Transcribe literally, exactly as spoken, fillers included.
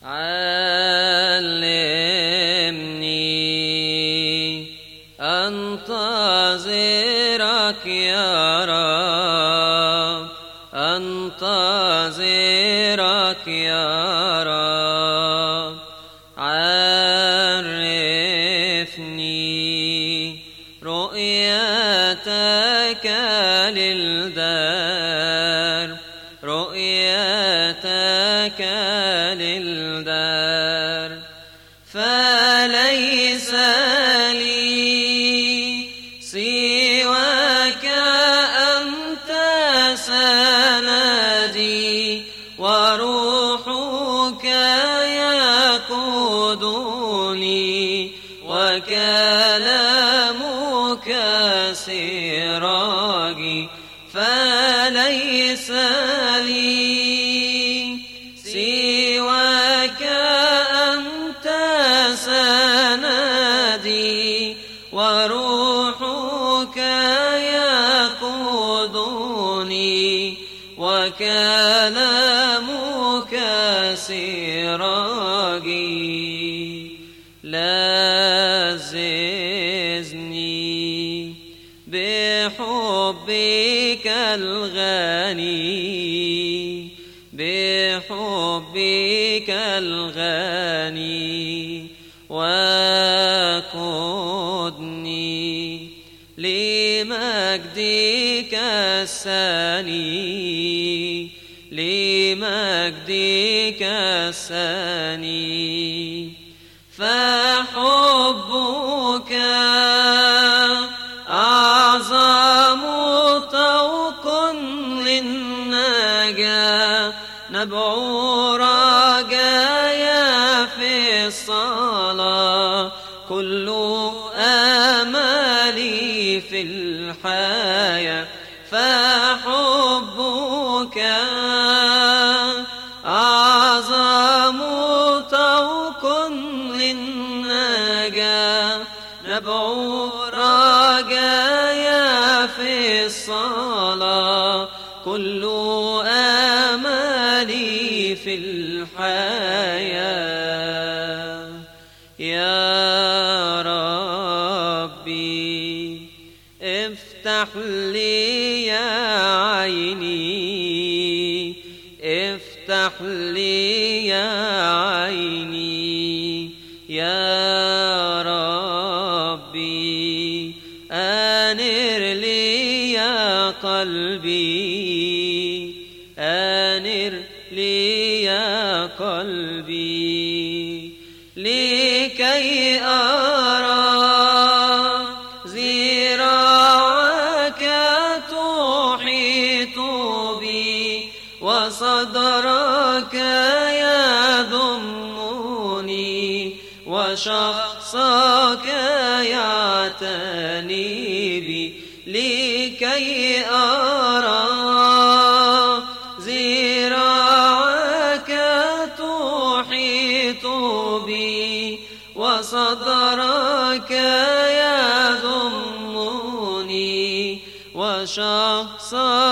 علمني أنتظرك يا رب، أنتظرك يا رب. عرفني رؤيتك للدار، رؤيتك للدار. فليس لي سواك، أنت سندي وروحك يقودني وكلامك سراجي. فليس لي سواك، أنت سندي وروحك يقودني وكلامك سراجي. لذذني بحبك الغني، بحبك الغني. وقدني لمجدك السني، لمجدك السني. فحبك أعظم طوق للنجاة، نبع رجايا في الصلاة. كل آمالي في الحياة. فحبك أعظم طوق للنجاة، نبع رجايا في الصلاة. كل آمالي في الحياة. يا ربي افتح لي عيني، افتح لي عيني. يا ربي أنر لي قلبي، أنر لي قلبي. لكي أرى ذراعك تحيط بي وصدرك يضمني وشخصك يعتني بي. لكي أرى ذراعك تحيط بي وصدرك يضمني وشخصك